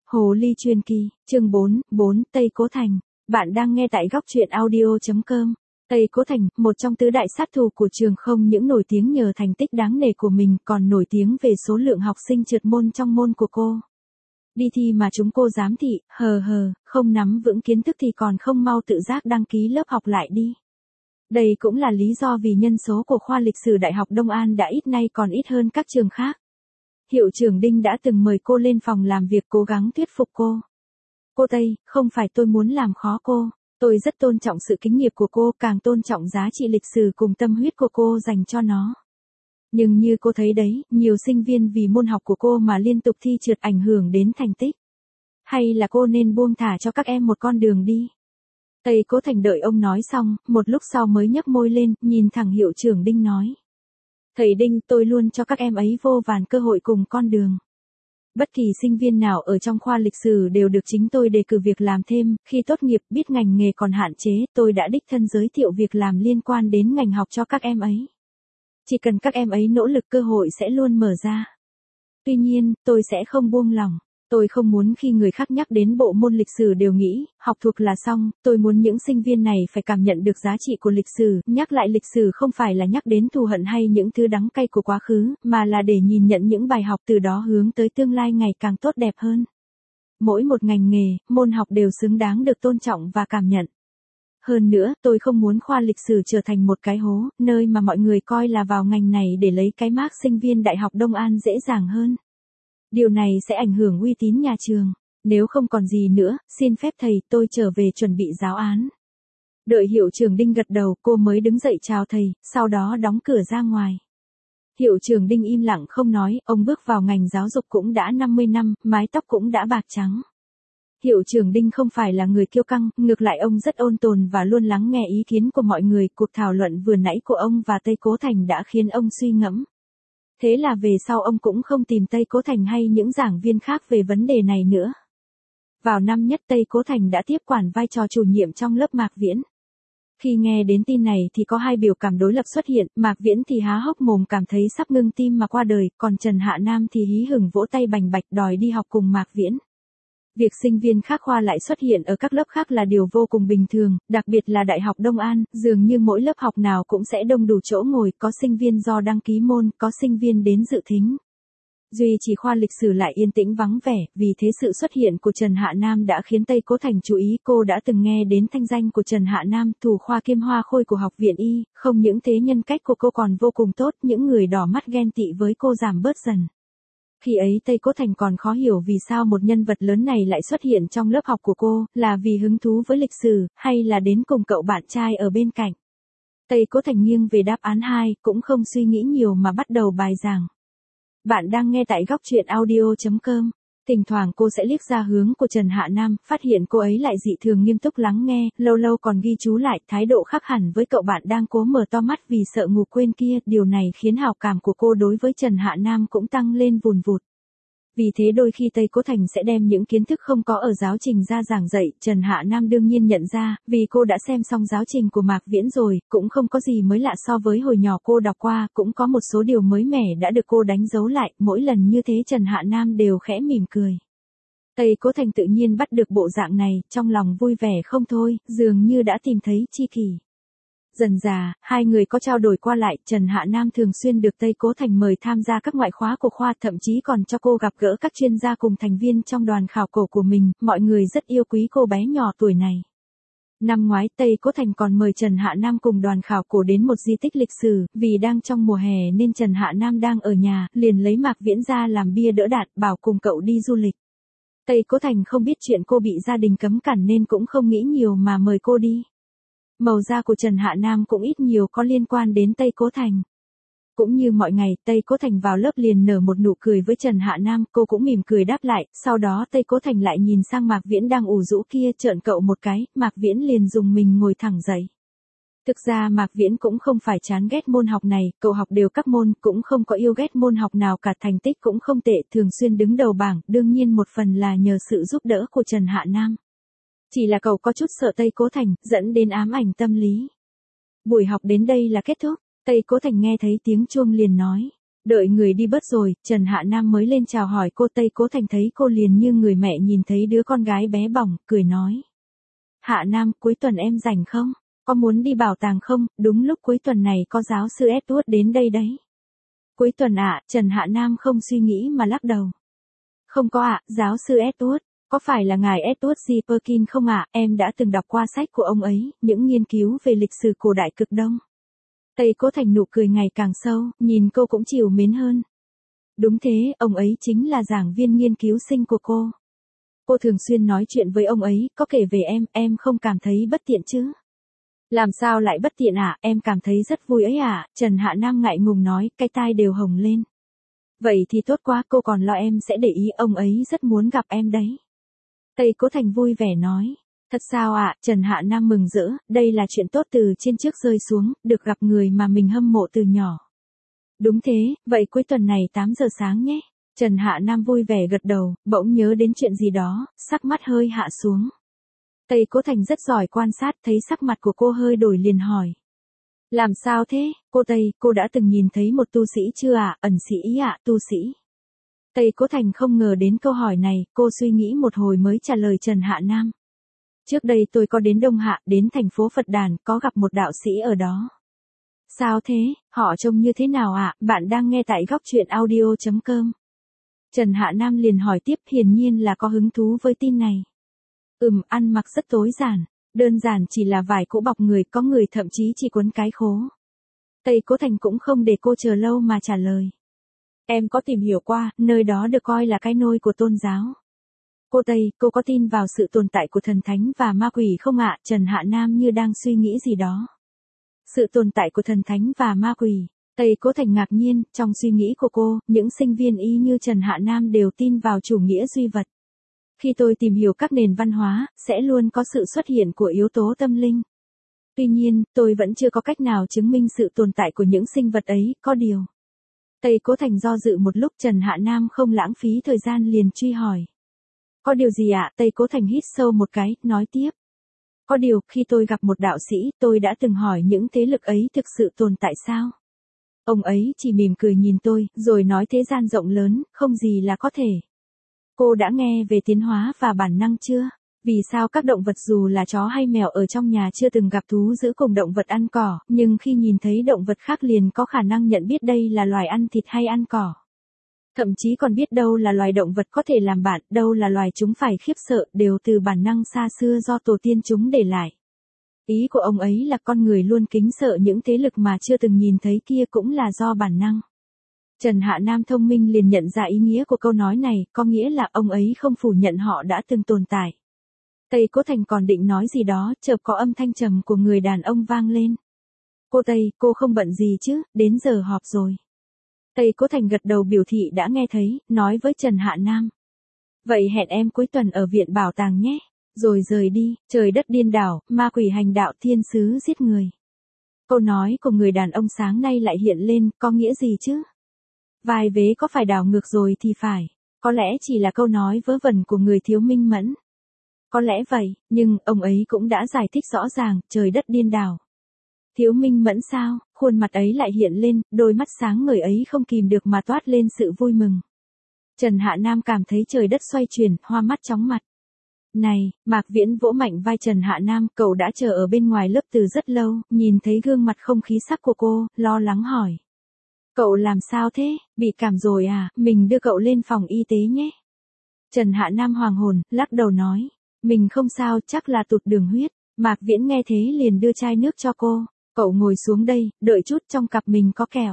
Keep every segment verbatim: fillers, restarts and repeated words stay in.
Hồ ly truyền kỳ, chương bốn, bốn, Tây Cố Thành. Bạn đang nghe tại góc truyện audio chấm com. Tây Cố Thành, một trong tứ đại sát thủ của trường không những nổi tiếng nhờ thành tích đáng nể của mình còn nổi tiếng về số lượng học sinh trượt môn trong môn của cô. Đi thi mà chúng cô giám thị, hờ hờ, không nắm vững kiến thức thì còn không mau tự giác đăng ký lớp học lại đi. Đây cũng là lý do vì nhân số của khoa lịch sử Đại học Đông An đã ít nay còn ít hơn các trường khác. Hiệu trưởng Đinh đã từng mời cô lên phòng làm việc cố gắng thuyết phục cô. Cô Tây, không phải tôi muốn làm khó cô, tôi rất tôn trọng sự kính nghiệp của cô, càng tôn trọng giá trị lịch sử cùng tâm huyết của cô dành cho nó. Nhưng như cô thấy đấy, nhiều sinh viên vì môn học của cô mà liên tục thi trượt ảnh hưởng đến thành tích. Hay là cô nên buông thả cho các em một con đường đi. Tây Cố Thành đợi ông nói xong, một lúc sau mới nhếch môi lên, nhìn thẳng hiệu trưởng Đinh nói. Thầy Đinh, tôi luôn cho các em ấy vô vàn cơ hội cùng con đường. Bất kỳ sinh viên nào ở trong khoa lịch sử đều được chính tôi đề cử việc làm thêm, khi tốt nghiệp biết ngành nghề còn hạn chế, tôi đã đích thân giới thiệu việc làm liên quan đến ngành học cho các em ấy. Chỉ cần các em ấy nỗ lực cơ hội sẽ luôn mở ra. Tuy nhiên, tôi sẽ không buông lỏng. Tôi không muốn khi người khác nhắc đến bộ môn lịch sử đều nghĩ, học thuộc là xong, tôi muốn những sinh viên này phải cảm nhận được giá trị của lịch sử, nhắc lại lịch sử không phải là nhắc đến thù hận hay những thứ đắng cay của quá khứ, mà là để nhìn nhận những bài học từ đó hướng tới tương lai ngày càng tốt đẹp hơn. Mỗi một ngành nghề, môn học đều xứng đáng được tôn trọng và cảm nhận. Hơn nữa, tôi không muốn khoa lịch sử trở thành một cái hố, nơi mà mọi người coi là vào ngành này để lấy cái mác sinh viên Đại học Đông An dễ dàng hơn. Điều này sẽ ảnh hưởng uy tín nhà trường. Nếu không còn gì nữa, xin phép thầy, tôi trở về chuẩn bị giáo án. Đợi hiệu trưởng Đinh gật đầu, cô mới đứng dậy chào thầy, sau đó đóng cửa ra ngoài. Hiệu trưởng Đinh im lặng không nói, ông bước vào ngành giáo dục cũng đã năm mươi năm, mái tóc cũng đã bạc trắng. Hiệu trưởng Đinh không phải là người kiêu căng, ngược lại ông rất ôn tồn và luôn lắng nghe ý kiến của mọi người. Cuộc thảo luận vừa nãy của ông và Tây Cố Thành đã khiến ông suy ngẫm. Thế là về sau ông cũng không tìm Tây Cố Thành hay những giảng viên khác về vấn đề này nữa. Vào năm nhất Tây Cố Thành đã tiếp quản vai trò chủ nhiệm trong lớp Mạc Viễn. Khi nghe đến tin này thì có hai biểu cảm đối lập xuất hiện, Mạc Viễn thì há hốc mồm cảm thấy sắp ngưng tim mà qua đời, còn Trần Hạ Nam thì hí hửng vỗ tay bành bạch đòi đi học cùng Mạc Viễn. Việc sinh viên khác khoa lại xuất hiện ở các lớp khác là điều vô cùng bình thường, đặc biệt là Đại học Đông An, dường như mỗi lớp học nào cũng sẽ đông đủ chỗ ngồi, có sinh viên do đăng ký môn, có sinh viên đến dự thính. Duy chỉ khoa lịch sử lại yên tĩnh vắng vẻ, vì thế sự xuất hiện của Trần Hạ Nam đã khiến Tây Cố Thành chú ý. Cô đã từng nghe đến thanh danh của Trần Hạ Nam, thủ khoa kiêm hoa khôi của học viện Y, không những thế nhân cách của cô còn vô cùng tốt, những người đỏ mắt ghen tị với cô giảm bớt dần. Khi ấy Tây Cố Thành còn khó hiểu vì sao một nhân vật lớn này lại xuất hiện trong lớp học của cô, là vì hứng thú với lịch sử, hay là đến cùng cậu bạn trai ở bên cạnh. Tây Cố Thành nghiêng về đáp án hai, cũng không suy nghĩ nhiều mà bắt đầu bài giảng. Bạn đang nghe tại góc truyện audio chấm com. Thỉnh thoảng cô sẽ liếc ra hướng của Trần Hạ Nam, phát hiện cô ấy lại dị thường nghiêm túc lắng nghe, lâu lâu còn ghi chú lại, thái độ khác hẳn với cậu bạn đang cố mở to mắt vì sợ ngủ quên kia. Điều này khiến hảo cảm của cô đối với Trần Hạ Nam cũng tăng lên vùn vụt. Vì thế đôi khi Tây Cố Thành sẽ đem những kiến thức không có ở giáo trình ra giảng dạy. Trần Hạ Nam đương nhiên nhận ra, vì cô đã xem xong giáo trình của Mạc Viễn rồi, cũng không có gì mới lạ so với hồi nhỏ cô đọc qua, cũng có một số điều mới mẻ đã được cô đánh dấu lại, mỗi lần như thế Trần Hạ Nam đều khẽ mỉm cười. Tây Cố Thành tự nhiên bắt được bộ dạng này, trong lòng vui vẻ không thôi, dường như đã tìm thấy tri kỷ. Dần dà, hai người có trao đổi qua lại, Trần Hạ Nam thường xuyên được Tây Cố Thành mời tham gia các ngoại khóa của khoa, thậm chí còn cho cô gặp gỡ các chuyên gia cùng thành viên trong đoàn khảo cổ của mình, mọi người rất yêu quý cô bé nhỏ tuổi này. Năm ngoái Tây Cố Thành còn mời Trần Hạ Nam cùng đoàn khảo cổ đến một di tích lịch sử, vì đang trong mùa hè nên Trần Hạ Nam đang ở nhà, liền lấy Mạc Viễn ra làm bia đỡ đạn, bảo cùng cậu đi du lịch. Tây Cố Thành không biết chuyện cô bị gia đình cấm cản nên cũng không nghĩ nhiều mà mời cô đi. Màu da của Trần Hạ Nam cũng ít nhiều có liên quan đến Tây Cố Thành. Cũng như mọi ngày, Tây Cố Thành vào lớp liền nở một nụ cười với Trần Hạ Nam, cô cũng mỉm cười đáp lại, sau đó Tây Cố Thành lại nhìn sang Mạc Viễn đang ủ rũ kia, trợn cậu một cái, Mạc Viễn liền dùng mình ngồi thẳng dậy. Thực ra Mạc Viễn cũng không phải chán ghét môn học này, cậu học đều các môn, cũng không có yêu ghét môn học nào cả, thành tích cũng không tệ, thường xuyên đứng đầu bảng, đương nhiên một phần là nhờ sự giúp đỡ của Trần Hạ Nam. Chỉ là cậu có chút sợ Tây Cố Thành, dẫn đến ám ảnh tâm lý. Buổi học đến đây là kết thúc, Tây Cố Thành nghe thấy tiếng chuông liền nói. Đợi người đi bớt rồi, Trần Hạ Nam mới lên chào hỏi cô. Tây Cố Thành thấy cô liền như người mẹ nhìn thấy đứa con gái bé bỏng, cười nói. Hạ Nam, cuối tuần em rảnh không? Có muốn đi bảo tàng không? Đúng lúc cuối tuần này có giáo sư Edward đến đây đấy. Cuối tuần ạ, à, Trần Hạ Nam không suy nghĩ mà lắc đầu. Không có ạ, à, giáo sư Edward, có phải là ngài Edward G. Perkin không ạ? À? Em đã từng đọc qua sách của ông ấy, những nghiên cứu về lịch sử cổ đại cực Đông. Tây Cố Thành nụ cười ngày càng sâu, nhìn cô cũng chiều mến hơn. Đúng thế, ông ấy chính là giảng viên nghiên cứu sinh của cô. Cô thường xuyên nói chuyện với ông ấy, có kể về em, em không cảm thấy bất tiện chứ? Làm sao lại bất tiện ạ, à? Em cảm thấy rất vui ấy ạ, à? Trần Hạ Nam ngại ngùng nói, cái tai đều hồng lên. Vậy thì tốt quá, cô còn lo em sẽ để ý, ông ấy rất muốn gặp em đấy. Tây Cố Thành vui vẻ nói. Thật sao ạ, à? Trần Hạ Nam mừng rỡ, đây là chuyện tốt từ trên trước rơi xuống, được gặp người mà mình hâm mộ từ nhỏ. Đúng thế, vậy cuối tuần này tám giờ sáng nhé. Trần Hạ Nam vui vẻ gật đầu, bỗng nhớ đến chuyện gì đó, sắc mắt hơi hạ xuống. Tây Cố Thành rất giỏi quan sát, thấy sắc mặt của cô hơi đổi liền hỏi. Làm sao thế, cô Tây, cô đã từng nhìn thấy một tu sĩ chưa ạ, à? Ẩn sĩ ý ạ, à, tu sĩ. Tây Cố Thành không ngờ đến câu hỏi này, cô suy nghĩ một hồi mới trả lời Trần Hạ Nam. Trước đây tôi có đến Đông Hạ, đến thành phố Phật Đàn, có gặp một đạo sĩ ở đó. Sao thế, họ trông như thế nào ạ, à? Bạn đang nghe tại góc truyện audio chấm com. Trần Hạ Nam liền hỏi tiếp, hiển nhiên là có hứng thú với tin này. Ừm, ăn mặc rất tối giản, đơn giản chỉ là vải cũ bọc người, có người thậm chí chỉ quấn cái khố. Tây Cố Thành cũng không để cô chờ lâu mà trả lời. Em có tìm hiểu qua, nơi đó được coi là cái nôi của tôn giáo. Cô Tây, cô có tin vào sự tồn tại của thần thánh và ma quỷ không ạ? À? Trần Hạ Nam như đang suy nghĩ gì đó. Sự tồn tại của thần thánh và ma quỷ. Tây Cố Thành ngạc nhiên, trong suy nghĩ của cô, những sinh viên y như Trần Hạ Nam đều tin vào chủ nghĩa duy vật. Khi tôi tìm hiểu các nền văn hóa, sẽ luôn có sự xuất hiện của yếu tố tâm linh. Tuy nhiên, tôi vẫn chưa có cách nào chứng minh sự tồn tại của những sinh vật ấy, có điều. Tây Cố Thành do dự một lúc, Trần Hạ Nam không lãng phí thời gian liền truy hỏi. Có điều gì ạ? À? Tây Cố Thành hít sâu một cái, nói tiếp. Có điều, khi tôi gặp một đạo sĩ, tôi đã từng hỏi những thế lực ấy thực sự tồn tại sao? Ông ấy chỉ mỉm cười nhìn tôi, rồi nói thế gian rộng lớn, không gì là có thể. Cô đã nghe về tiến hóa và bản năng chưa? Vì sao các động vật dù là chó hay mèo ở trong nhà chưa từng gặp thú dữ cùng động vật ăn cỏ, nhưng khi nhìn thấy động vật khác liền có khả năng nhận biết đây là loài ăn thịt hay ăn cỏ? Thậm chí còn biết đâu là loài động vật có thể làm bạn, đâu là loài chúng phải khiếp sợ, đều từ bản năng xa xưa do tổ tiên chúng để lại. Ý của ông ấy là con người luôn kính sợ những thế lực mà chưa từng nhìn thấy kia cũng là do bản năng. Trần Hạ Nam thông minh liền nhận ra ý nghĩa của câu nói này, có nghĩa là ông ấy không phủ nhận họ đã từng tồn tại. Tây Cố Thành còn định nói gì đó, chợt có âm thanh trầm của người đàn ông vang lên. Cô Tây, cô không bận gì chứ, đến giờ họp rồi. Tây Cố Thành gật đầu biểu thị đã nghe thấy, nói với Trần Hạ Nam. Vậy hẹn em cuối tuần ở viện bảo tàng nhé. Rồi rời đi, trời đất điên đảo, ma quỷ hành đạo, thiên sứ giết người. Câu nói của người đàn ông sáng nay lại hiện lên, có nghĩa gì chứ? Vai vế có phải đảo ngược rồi thì phải. Có lẽ chỉ là câu nói vớ vẩn của người thiếu minh mẫn. Có lẽ vậy, nhưng ông ấy cũng đã giải thích rõ ràng, trời đất điên đảo. Thiếu minh mẫn sao, khuôn mặt ấy lại hiện lên, đôi mắt sáng ngời ấy không kìm được mà toát lên sự vui mừng. Trần Hạ Nam cảm thấy trời đất xoay chuyển, hoa mắt chóng mặt. Này, Mạc Viễn vỗ mạnh vai Trần Hạ Nam, cậu đã chờ ở bên ngoài lớp từ rất lâu, nhìn thấy gương mặt không khí sắc của cô, lo lắng hỏi. Cậu làm sao thế, bị cảm rồi à, mình đưa cậu lên phòng y tế nhé. Trần Hạ Nam hoàng hồn, lắc đầu nói. Mình không sao, chắc là tụt đường huyết. Mạc Viễn nghe thế liền đưa chai nước cho cô. Cậu ngồi xuống đây, đợi chút, trong cặp mình có kẹo.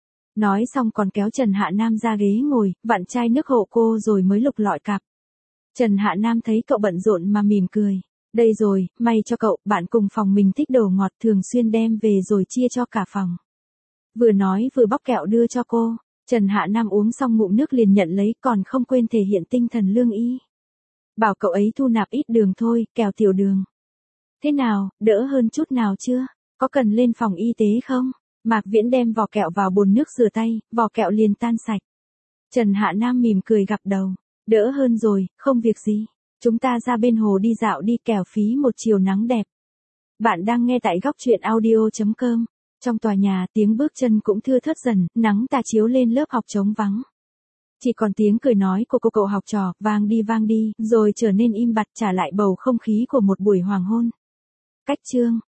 Nói xong còn kéo Trần Hạ Nam ra ghế ngồi, vặn chai nước hộ cô rồi mới lục lọi cặp. Trần Hạ Nam thấy cậu bận rộn mà mỉm cười. Đây rồi, may cho cậu, bạn cùng phòng mình thích đồ ngọt thường xuyên đem về rồi chia cho cả phòng. Vừa nói vừa bóc kẹo đưa cho cô. Trần Hạ Nam uống xong ngụm nước liền nhận lấy, còn không quên thể hiện tinh thần lương y. Bảo cậu ấy thu nạp ít đường thôi, kẹo tiểu đường. Thế nào, đỡ hơn chút nào chưa? Có cần lên phòng y tế không? Mạc Viễn đem vỏ kẹo vào bồn nước rửa tay, vỏ kẹo liền tan sạch. Trần Hạ Nam mỉm cười gật đầu. Đỡ hơn rồi, không việc gì. Chúng ta ra bên hồ đi dạo đi, kẻo phí một chiều nắng đẹp. Bạn đang nghe tại góc truyện audio chấm com. Trong tòa nhà, tiếng bước chân cũng thưa thớt dần, nắng tà chiếu lên lớp học trống vắng. Chỉ còn tiếng cười nói của cô cậu học trò, vang đi vang đi, rồi trở nên im bặt trả lại bầu không khí của một buổi hoàng hôn. Cách chương